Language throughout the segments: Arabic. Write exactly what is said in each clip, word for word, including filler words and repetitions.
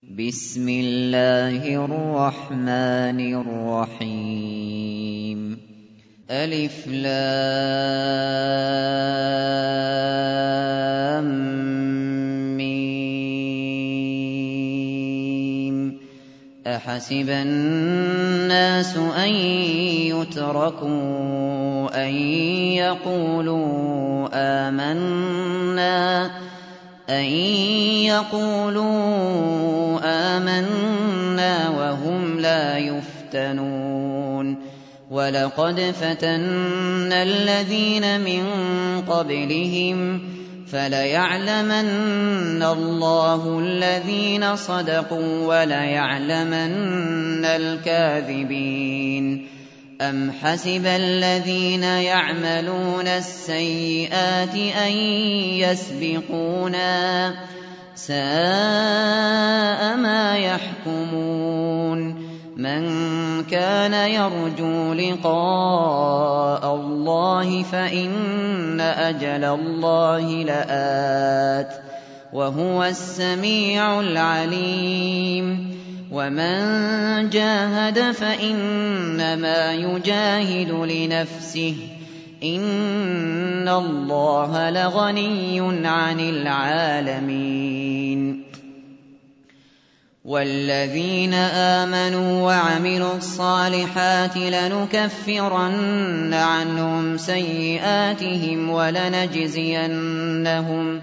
بسم الله الرحمن الرحيم ألف لام ميم أحسب الناس أن يتركوا أن يقولوا آمنا أن يقولوا آمنا وهم لا يفتنون ولقد فتنا الذين من قبلهم فليعلمن الله الذين صدقوا وليعلمن الكاذبين أم حسب الذين يعملون السيئات أن يسبقونا ساء ما يحكمون من كان يرجو لقاء الله فإن أجل الله لآت وهو السميع العليم ومن جاهد فإنما يجاهد لنفسه إن الله لغني عن العالمين والذين آمنوا وعملوا الصالحات لنكفرن عنهم سيئاتهم ولنجزينهم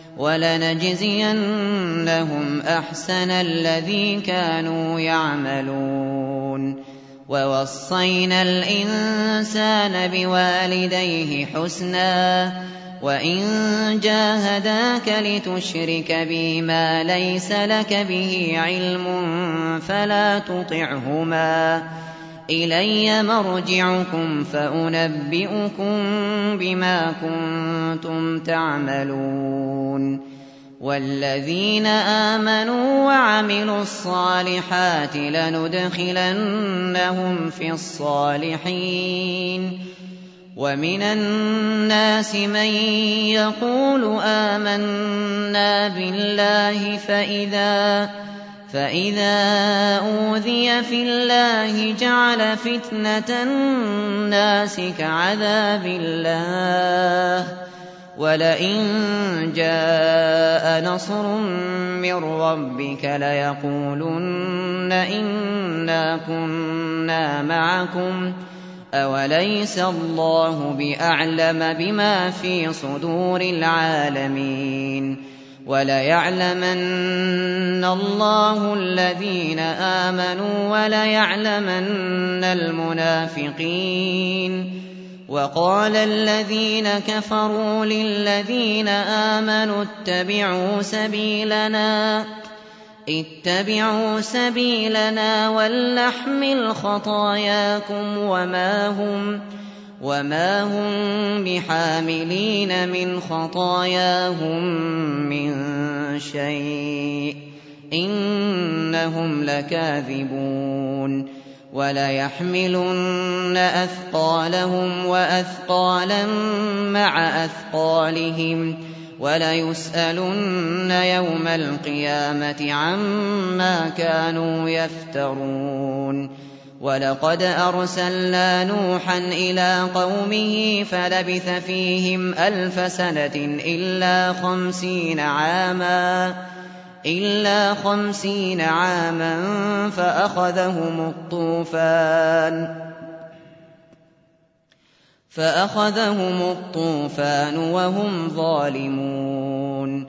ولنجزينهم أحسن الذي كانوا يعملون ووصينا الإنسان بوالديه حسنا وإن جاهداك لتشرك بي ما ليس لك به علم فلا تطعهما إلي مرجعكم فأنبئكم بما كنتم تعملون والذين آمنوا وعملوا الصالحات لندخلنهم في الصالحين ومن الناس من يقول آمنا بالله فإذا فإذا أوذي في الله جعل فتنة الناس كعذاب الله ولئن جاء نصر من ربك ليقولن إنا كنا معكم أوليس الله بأعلم بما في صدور العالمين وليعلمن الله الذين آمنوا وليعلمن المنافقين وقال الذين كفروا للذين آمنوا اتبعوا سبيلنا اتبعوا سبيلنا ولنحمل خطاياكم وما هم وما هم بحاملين من خطاياهم من شيء إنهم لكاذبون وليحملن أثقالهم وأثقالا مع أثقالهم وليسألن يوم القيامة عما كانوا يفترون ولقد أرسلنا نوحا إلى قومه فلبث فيهم ألف سنة إلا خمسين عاما إلا خمسين عاما فأخذهم الطوفان فأخذهم الطوفان وهم ظالمون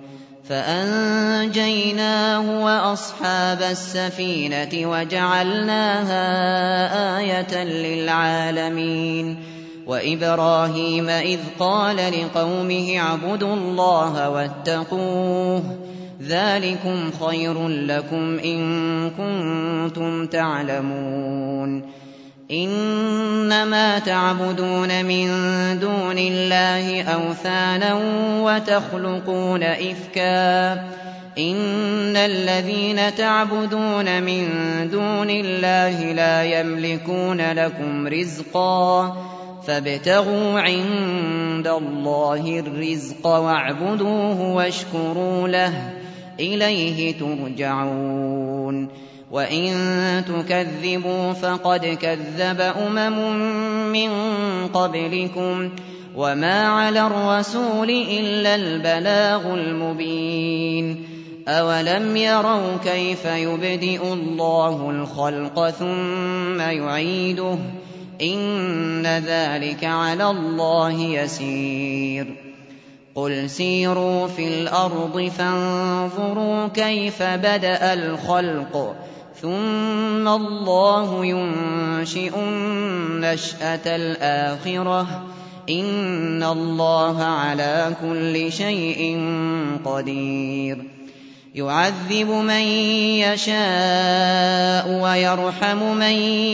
فأنجيناه وأصحاب السفينة وجعلناها آية للعالمين وإبراهيم إذ قال لقومه اعبدوا الله واتقوه ذلكم خير لكم إن كنتم تعلمون إنما تعبدون من دون الله أوثانا وتخلقون إفكا إن الذين تعبدون من دون الله لا يملكون لكم رزقا فابتغوا عند الله الرزق واعبدوه واشكروا له إليه ترجعون يعلمون وإن تكذبوا فقد كذب أمم من قبلكم وما على الرسول إلا البلاغ المبين أولم يروا كيف يبدئ الله الخلق ثم يعيده إن ذلك على الله يسير قل سيروا في الأرض فانظروا كيف بدأ الخلق ثم الله ينشئ النشأة الآخرة إن الله على كل شيء قدير يعذب من يشاء ويرحم من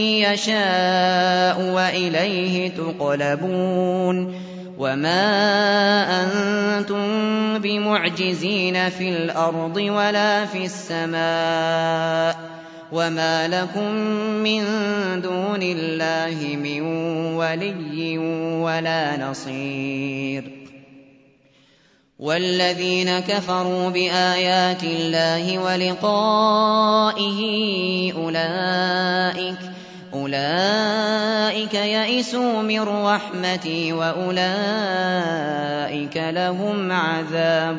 يشاء وإليه تقلبون وما أنتم بمعجزين في الأرض ولا في السماء وما لكم من دون الله من ولي ولا نصير والذين كفروا بآيات الله ولقائه أولئك أولئك يئسوا من رحمتي وأولئك لهم عذاب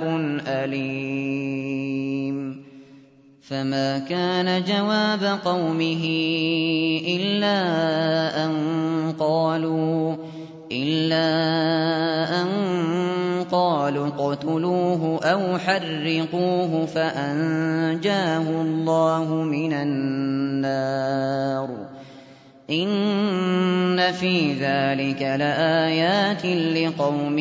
أليم فما كان جواب قومه إلا أن قالوا إلا أن قالوا اقتلوه أو حرقوه فأنجاه الله من النار إن في ذلك لآيات لقوم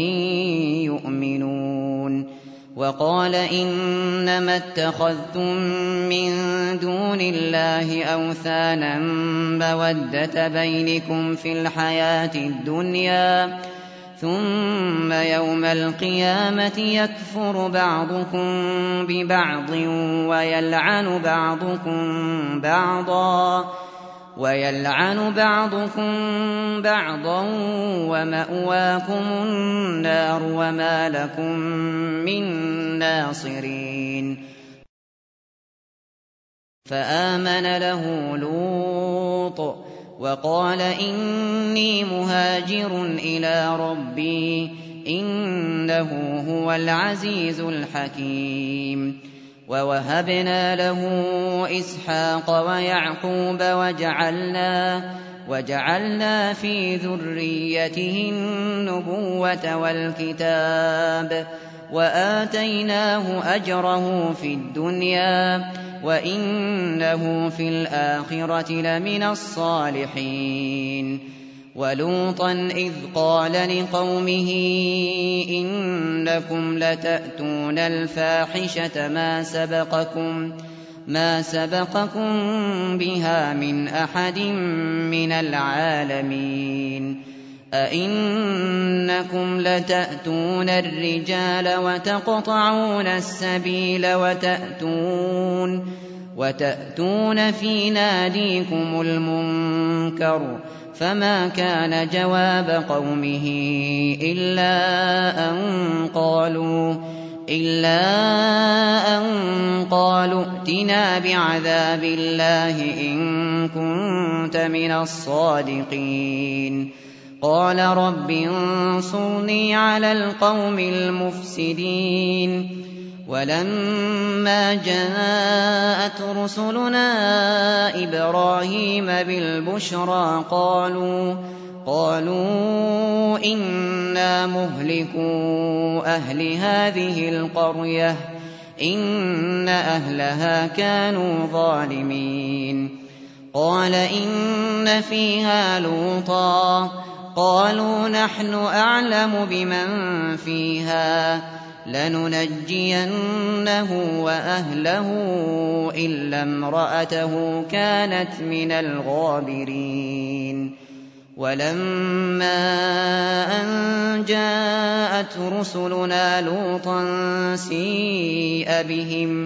يؤمنون وقال إنما اتخذتم من دون الله أوثانا مودة بينكم في الحياة الدنيا ثم يوم القيامة يكفر بعضكم ببعض ويلعن بعضكم بعضا ويلعن بعضكم بعضا ومأواكم النار وما لكم من ناصرين فآمن له لوط وقال إني مهاجر إلى ربي إنه هو العزيز الحكيم ووهبنا له إسحاق ويعقوب وجعلنا وجعلنا في ذريته النبوة والكتاب وآتيناه أجره في الدنيا وإنه في الآخرة لمن الصالحين ولوطا إذ قال لقومه إنكم لتأتون الفاحشة ما سبقكم ما سبقكم بها من أحد من العالمين أئنكم لتأتون الرجال وتقطعون السبيل وتأتون وتأتون في ناديكم المنكر فما كان جواب قومه إلا أن قالوا إلا أن قالوا ائتنا بعذاب الله إن كنت من الصادقين قال رب انصرني على القوم المفسدين ولما جاءت رسلنا إبراهيم بالبشرى قالوا قالوا إنا مهلكو أهل هذه القرية إن أهلها كانوا ظالمين قال إن فيها لوطا قالوا نحن أعلم بمن فيها لننجينه وأهله إلا امرأته كانت من الغابرين ولما أن جاءت رسلنا لوطا سيء بهم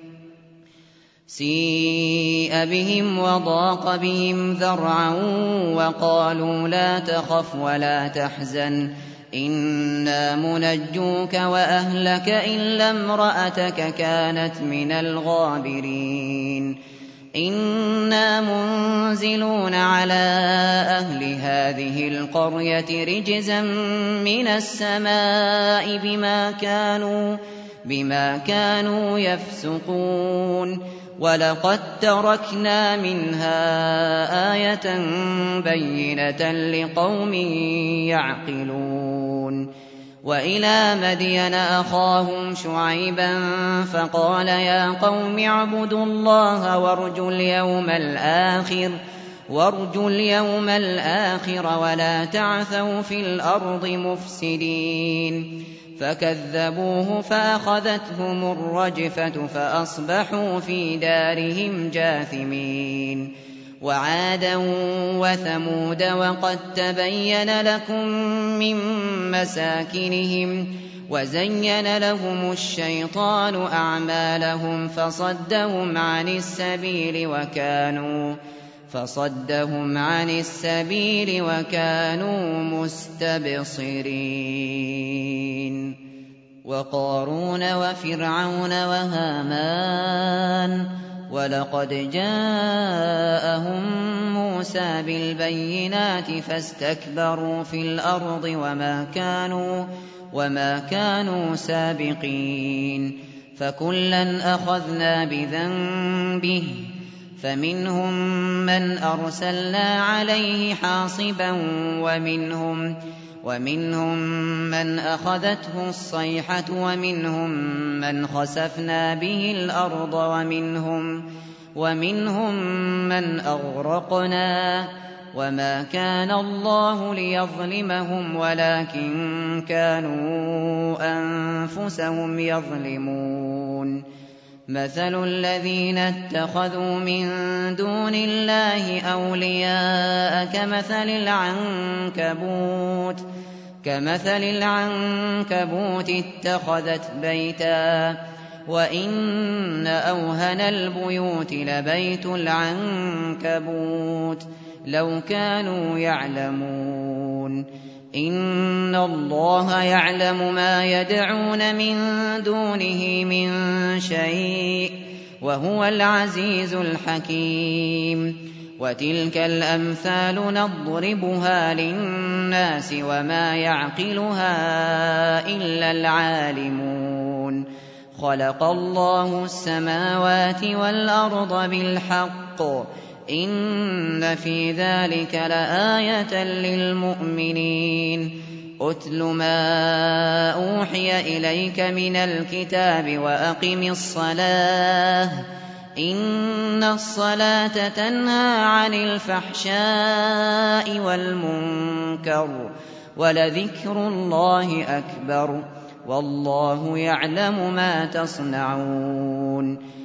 سيء بهم وضاق بهم ذرعا وقالوا لا تخف ولا تحزن إنا منجوك وأهلك إلا امرأتك كانت من الغابرين إنا منزلون على أهل هذه القرية رجزا من السماء بما كانوا, بما كانوا يفسقون ولقد تركنا منها آية بينة لقوم يعقلون وإلى مدين أخاهم شعيبا فقال يا قوم اعبدوا الله وارجوا اليوم الآخر, وارجوا اليوم الآخر ولا تعثوا في الأرض مفسدين فكذبوه فأخذتهم الرجفة فأصبحوا في دارهم جاثمين وعادا وثمود وقد تبين لكم من مساكنهم وزين لهم الشيطان أعمالهم فصدهم عن السبيل وكانوا فصدهم عن السبيل وكانوا مستبصرين وقارون وفرعون وهامان ولقد جاءهم موسى بالبينات فاستكبروا في الأرض وما كانوا, وما كانوا سابقين فكلا أخذنا بذنبه فمنهم من أرسلنا عليه حاصبا ومنهم, ومنهم من أخذته الصيحة ومنهم من خسفنا به الأرض ومنهم, ومنهم من أغرقنا وما كان الله ليظلمهم ولكن كانوا أنفسهم يظلمون مثل الذين اتخذوا من دون الله أولياء كمثل العنكبوت كمثل العنكبوت اتخذت بيتا وإن أوهن البيوت لبيت العنكبوت لو كانوا يعلمون إن الله يعلم ما يدعون من دونه من شيء وهو العزيز الحكيم وتلك الأمثال نضربها للناس وما يعقلها إلا العالمون خلق الله السماوات والأرض بالحق إن في ذلك لآية للمؤمنين أتل ما أوحي إليك من الكتاب وأقم الصلاة إن الصلاة تنهى عن الفحشاء والمنكر ولذكر الله أكبر والله يعلم ما تصنعون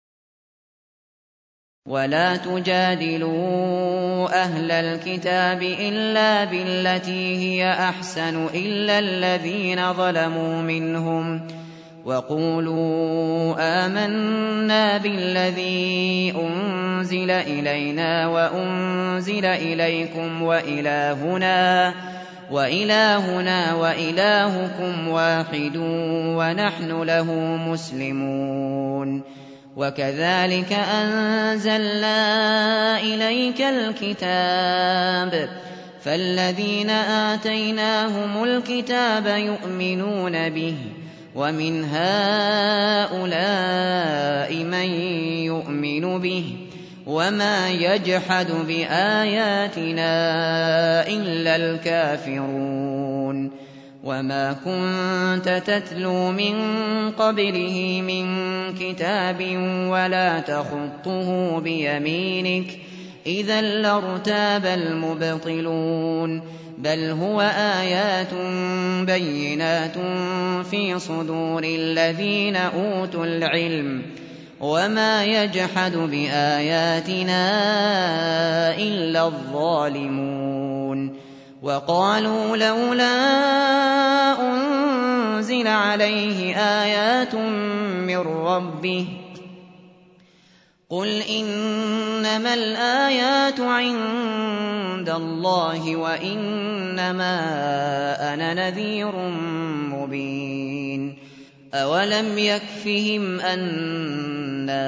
ولا تجادلوا أهل الكتاب إلا بالتي هي أحسن إلا الذين ظلموا منهم وقولوا آمنا بالذي أنزل إلينا وأنزل إليكم وإلهنا وإلهنا وإلهكم واحد ونحن له مسلمون وكذلك أنزلنا إليك الكتاب فالذين آتيناهم الكتاب يؤمنون به ومن هؤلاء من يؤمن به وما يجحد بآياتنا إلا الكافرون وما كنت تتلو من قبله من كتاب ولا تخطه بيمينك إذا لارتاب المبطلون بل هو آيات بينات في صدور الذين أوتوا العلم وما يجحد بآياتنا إلا الظالمون وقالوا لولا أنزل عليه آيات من ربه قُلْ إِنَّمَا الْآيَاتُ عِندَ اللَّهِ وَإِنَّمَا أَنَا نَذِيرٌ مُّبِينٌ أَوَلَمْ يَكْفِهِمْ أَنَّا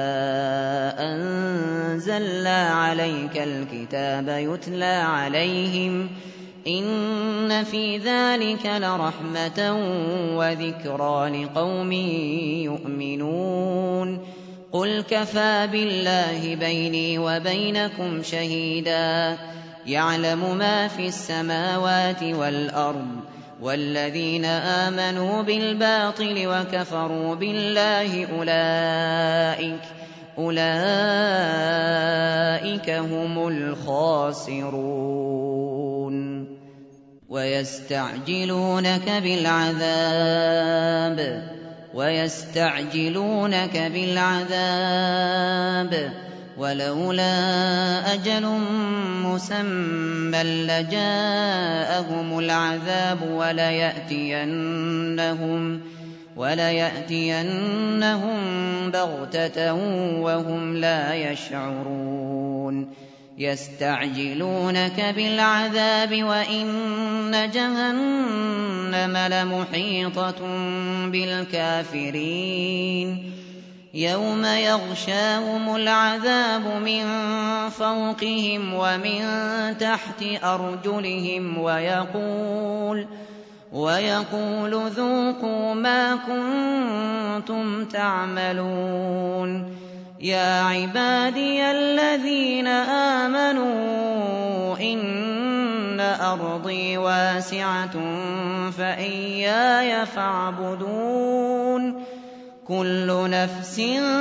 أَنزَلْنَا عَلَيْكَ الْكِتَابَ يُتْلَىٰ عَلَيْهِمْ ۚ إِنَّ فِي ذَٰلِكَ لَرَحْمَةً وَذِكْرَىٰ لِقَوْمٍ يُؤْمِنُونَ قُلْ كَفَىٰ بِاللَّهِ بَيْنِي وَبَيْنَكُمْ شَهِيدًا يَعْلَمُ مَا فِي السَّمَاوَاتِ وَالْأَرْضِ ۗ وَالَّذِينَ آمَنُوا بِالْبَاطِلِ وَكَفَرُوا بِاللَّهِ أُولَٰئِكَ أُولَٰئِكَ هُمُ الْخَاسِرُونَ وَيَسْتَعْجِلُونَكَ بِالْعَذَابِ وَيَسْتَعْجِلُونَكَ بِالْعَذَابِ وَلَوْلَا أَجَلٌ مُّسَمًّى لَّجَاءَهُمُ الْعَذَابُ وَلَيَأْتِيَنَّهُمْ وَلَيَأْتِيَنَّهُم بَغْتَةً وَهُمْ لَا يَشْعُرُونَ يَسْتَعْجِلُونَكَ بِالْعَذَابِ وَإِنَّ جَهَنَّمَ لَمُحِيطَةٌ بِالْكَافِرِينَ يَوْمَ يَغْشَاهُمُ الْعَذَابُ مِن فَوْقِهِمْ وَمِن تَحْتِ أَرْجُلِهِمْ وَيَقُولُ وَيَقُولُ ذُوقُوا مَا كُنتُمْ تَعْمَلُونَ يَا عِبَادِيَ الَّذِينَ آمَنُوا إِنَّ أَرْضِي وَاسِعَةٌ فَإِيَّايَ فَاعْبُدُونِ كُلُّ نَفْسٍ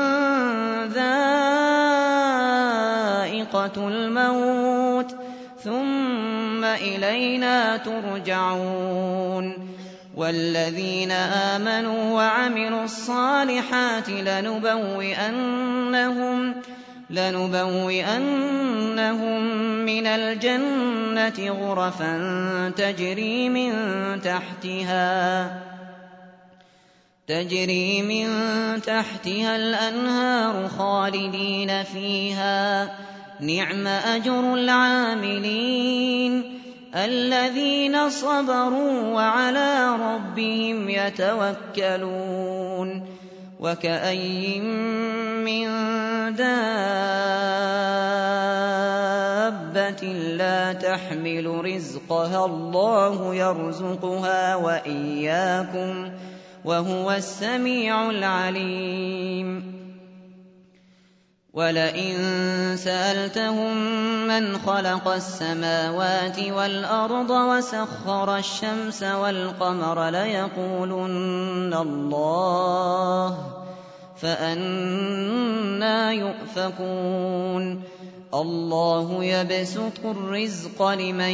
ذَائِقَةُ الْمَوْتِ ثُمَّ إِلَيْنَا تُرْجَعُونَ وَالَّذِينَ آمَنُوا وَعَمِلُوا الصَّالِحَاتِ لَنُبَوِّئَنَّهُم لَنُبَوِّئَنَّهُم مِّنَ الْجَنَّةِ غُرَفًا تَجْرِي مِن تَحْتِهَا تَجْرِي مِن تَحْتِهَا الْأَنْهَارُ خَالِدِينَ فِيهَا ۚ نِعْمَ أَجْرُ الْعَامِلِينَ الَّذِينَ صَبَرُوا وَعَلَىٰ رَبِّهِمْ يَتَوَكَّلُونَ وَكَأَيِّن مِّن دَابَّةٍ لَّا تَحْمِلُ رِزْقَهَا اللَّهُ يَرْزُقُهَا وَإِيَّاكُمْ ۚ وَهُوَ السَّمِيعُ الْعَلِيمُ وَلَئِن سَأَلْتَهُم مَّنْ خَلَقَ السَّمَاوَاتِ وَالْأَرْضَ وَسَخَّرَ الشَّمْسَ وَالْقَمَرَ لَيَقُولُنَّ اللَّهُ ۖ فَأَنَّىٰ يُؤْفَكُونَ اللَّهُ يَبْسُطُ الرِّزْقَ لِمَن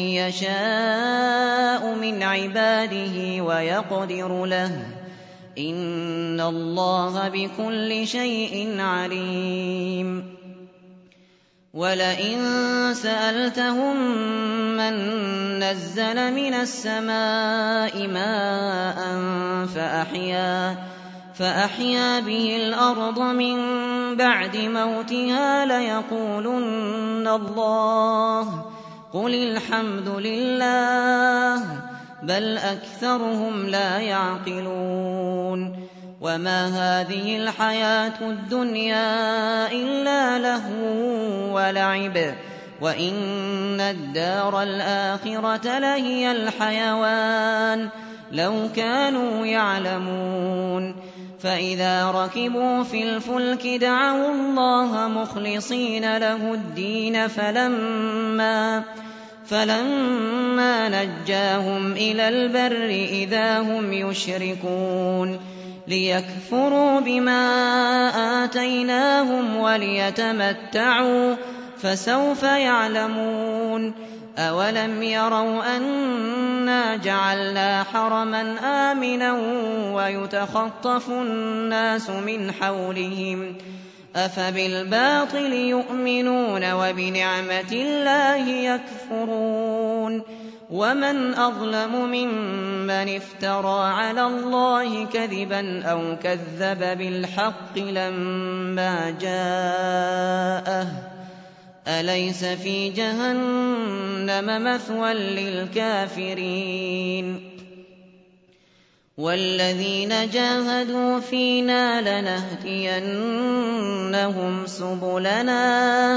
يَشَاءُ مِنْ عِبَادِهِ وَيَقْدِرُ لَهُ ۚ إِنَّ اللَّهَ بِكُلِّ شَيْءٍ عَلِيمٌ وَلَئِن سَأَلْتَهُم مَّن نَّزَّلَ مِنَ السَّمَاءِ مَاءً فَأَحْيَا فَأَحْيَا بِهِ الْأَرْضَ مِن بَعْدِ مَوْتِهَا لَيَقُولُنَّ اللَّهُ ۚ قُلِ الْحَمْدُ لِلَّهِ ۚ بَلْ أَكْثَرُهُمْ لَا يَعْقِلُونَ وَمَا هَٰذِهِ الْحَيَاةُ الدُّنْيَا إِلَّا لَهْوٌ وَلَعِبٌ ۚ وَإِنَّ الدَّارَ الْآخِرَةَ لَهِيَ الْحَيَوَانُ ۚ لَوْ كَانُوا يَعْلَمُونَ فَإِذَا رَكِبُوا فِي الْفُلْكِ دَعَوُا اللَّهَ مُخْلِصِينَ لَهُ الدِّينَ فَلَمَّا فَلَمَّا نَجَّاهُمْ إِلَى الْبَرِّ إِذَا هُمْ يُشْرِكُونَ لِيَكْفُرُوا بِمَا آتَيْنَاهُمْ وَلِيَتَمَتَّعُوا ۖ فَسَوْفَ يَعْلَمُونَ أَوَلَمْ يَرَوْا أَنَّا جَعَلْنَا حَرَمًا آمِنًا وَيُتَخَطَّفُ النَّاسُ مِنْ حَوْلِهِمْ ۚ أَفَبِالْبَاطِلِ يُؤْمِنُونَ وَبِنِعْمَةِ اللَّهِ يَكْفُرُونَ وَمَنْ أَظْلَمُ مِمَّنِ افْتَرَىٰ عَلَى اللَّهِ كَذِبًا أَوْ كَذَّبَ بِالْحَقِّ لَمَّا جَاءَهُ ۚ أَلَيْسَ فِي جَهَنَّمَ مَثْوًى لِّلْكَافِرِينَ وَالَّذِينَ جَاهَدُوا فِينَا لَنَهْدِيَنَّهُمْ سُبُلَنَا ۚ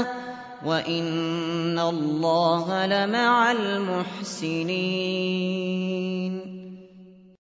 وَإِنَّ اللَّهَ لَمَعَ الْمُحْسِنِينَ